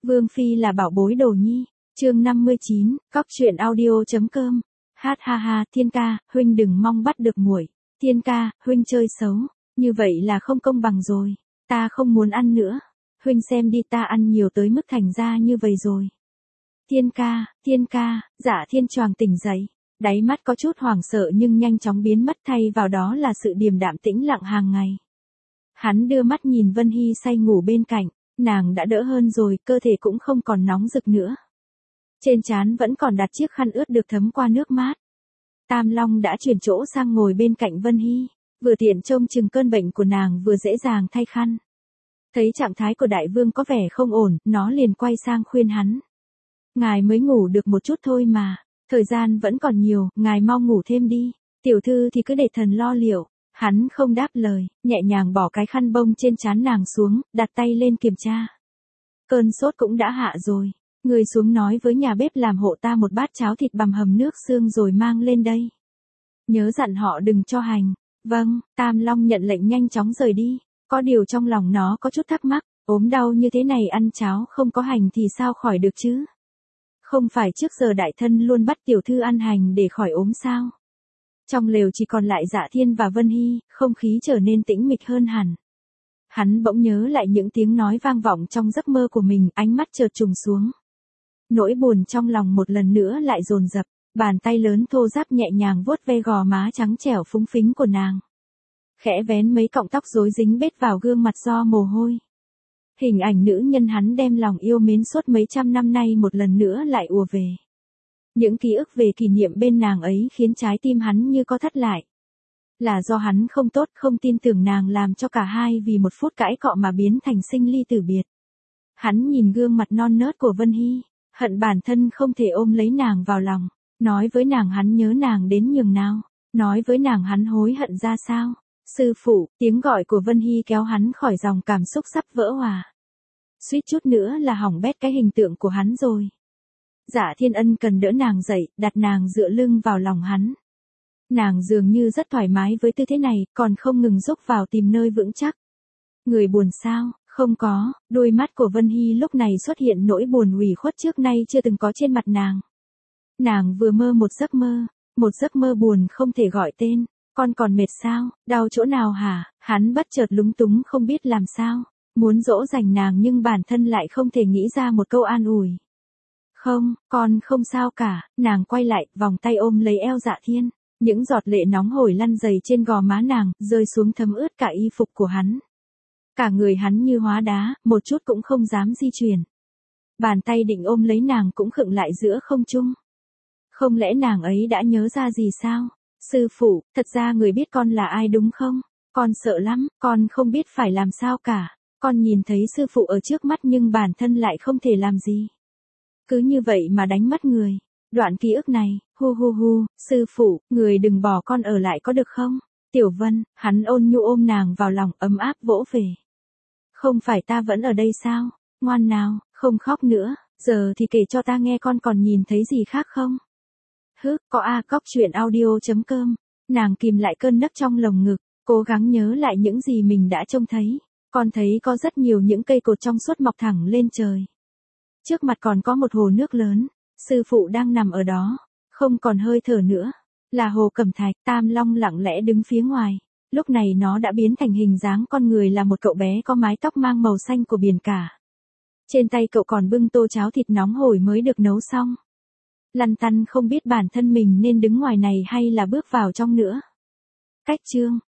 Vương Phi là bảo bối đồ nhi. Chương 59, Cóc truyện audio.com. Hát ha ha, Thiên ca, huynh đừng mong bắt được muội. Thiên ca, huynh chơi xấu, như vậy là không công bằng rồi. Ta không muốn ăn nữa. Huynh xem đi, ta ăn nhiều tới mức thành ra như vậy rồi. Thiên ca, Dạ Thiên choàng tỉnh dậy. Đáy mắt có chút hoảng sợ nhưng nhanh chóng biến mất, thay vào đó là sự điềm đạm tĩnh lặng hàng ngày. Hắn đưa mắt nhìn Vân Hy say ngủ bên cạnh, nàng đã đỡ hơn rồi, cơ thể cũng không còn nóng rực nữa. Trên trán vẫn còn đặt chiếc khăn ướt được thấm qua nước mát. Tam Long đã chuyển chỗ sang ngồi bên cạnh Vân Hy, vừa tiện trông chừng cơn bệnh của nàng vừa dễ dàng thay khăn. Thấy trạng thái của đại vương có vẻ không ổn, nó liền quay sang khuyên hắn. Ngài mới ngủ được một chút thôi mà, thời gian vẫn còn nhiều, ngài mau ngủ thêm đi, tiểu thư thì cứ để thần lo liệu. Hắn không đáp lời, nhẹ nhàng bỏ cái khăn bông trên trán nàng xuống, đặt tay lên kiểm tra. Cơn sốt cũng đã hạ rồi, người xuống nói với nhà bếp làm hộ ta một bát cháo thịt bằm hầm nước xương rồi mang lên đây. Nhớ dặn họ đừng cho hành. Vâng, Tam Long nhận lệnh nhanh chóng rời đi, có điều trong lòng nó có chút thắc mắc, ốm đau như thế này ăn cháo không có hành thì sao khỏi được chứ? Không phải trước giờ đại thân luôn bắt tiểu thư ăn hành để khỏi ốm sao? Trong lều chỉ còn lại Dạ Thiên và Vân Hy, không khí trở nên tĩnh mịch hơn hẳn. Hắn bỗng nhớ lại những tiếng nói vang vọng trong giấc mơ của mình, ánh mắt chợt trùng xuống. Nỗi buồn trong lòng một lần nữa lại dồn dập, bàn tay lớn thô ráp nhẹ nhàng vuốt ve gò má trắng trẻo phúng phính của nàng. Khẽ vén mấy cọng tóc rối dính bết vào gương mặt do mồ hôi. Hình ảnh nữ nhân hắn đem lòng yêu mến suốt mấy trăm năm nay một lần nữa lại ùa về. Những ký ức về kỷ niệm bên nàng ấy khiến trái tim hắn như co thắt lại. Là do hắn không tốt, không tin tưởng nàng làm cho cả hai vì một phút cãi cọ mà biến thành sinh ly tử biệt. Hắn nhìn gương mặt non nớt của Vân Hy, hận bản thân không thể ôm lấy nàng vào lòng, nói với nàng hắn nhớ nàng đến nhường nào, nói với nàng hắn hối hận ra sao. Sư phụ, tiếng gọi của Vân Hy kéo hắn khỏi dòng cảm xúc sắp vỡ hòa. Suýt chút nữa là hỏng bét cái hình tượng của hắn rồi. Dạ Thiên ân cần đỡ nàng dậy, đặt nàng dựa lưng vào lòng hắn. Nàng dường như rất thoải mái với tư thế này, còn không ngừng dốc vào tìm nơi vững chắc. Người buồn sao? Không có, đôi mắt của Vân Hy lúc này xuất hiện nỗi buồn ủy khuất trước nay chưa từng có trên mặt nàng. Nàng vừa mơ một giấc mơ buồn không thể gọi tên. Con còn mệt sao? Đau chỗ nào hả? Hắn bất chợt lúng túng không biết làm sao. Muốn dỗ dành nàng nhưng bản thân lại không thể nghĩ ra một câu an ủi. Không, con không sao cả. Nàng quay lại, vòng tay ôm lấy eo Dạ Thiên. Những giọt lệ nóng hổi lăn dày trên gò má nàng, rơi xuống thấm ướt cả y phục của hắn. Cả người hắn như hóa đá, một chút cũng không dám di chuyển. Bàn tay định ôm lấy nàng cũng khựng lại giữa không trung. Không lẽ nàng ấy đã nhớ ra gì sao? Sư phụ, thật ra người biết con là ai đúng không? Con sợ lắm, con không biết phải làm sao cả. Con nhìn thấy sư phụ ở trước mắt nhưng bản thân lại không thể làm gì. Cứ như vậy mà đánh mất người. Đoạn ký ức này, sư phụ, người đừng bỏ con ở lại có được không? Tiểu Vân, hắn ôn nhu ôm nàng vào lòng ấm áp vỗ về. Không phải ta vẫn ở đây sao? Ngoan nào, không khóc nữa, giờ thì kể cho ta nghe con còn nhìn thấy gì khác không? Cóc truyện audio.com. Nàng kìm lại cơn nấc trong lồng ngực, cố gắng nhớ lại những gì mình đã trông thấy. Con thấy có rất nhiều những cây cột trong suốt mọc thẳng lên trời. Trước mặt còn có một hồ nước lớn, sư phụ đang nằm ở đó, không còn hơi thở nữa. Là Hồ Cẩm Thạch. Tam Long lặng lẽ đứng phía ngoài. Lúc này nó đã biến thành hình dáng con người, là một cậu bé có mái tóc mang màu xanh của biển cả. Trên tay cậu còn bưng tô cháo thịt nóng hổi mới được nấu xong. Lăn tăn không biết bản thân mình nên đứng ngoài này hay là bước vào trong nữa. Cách chương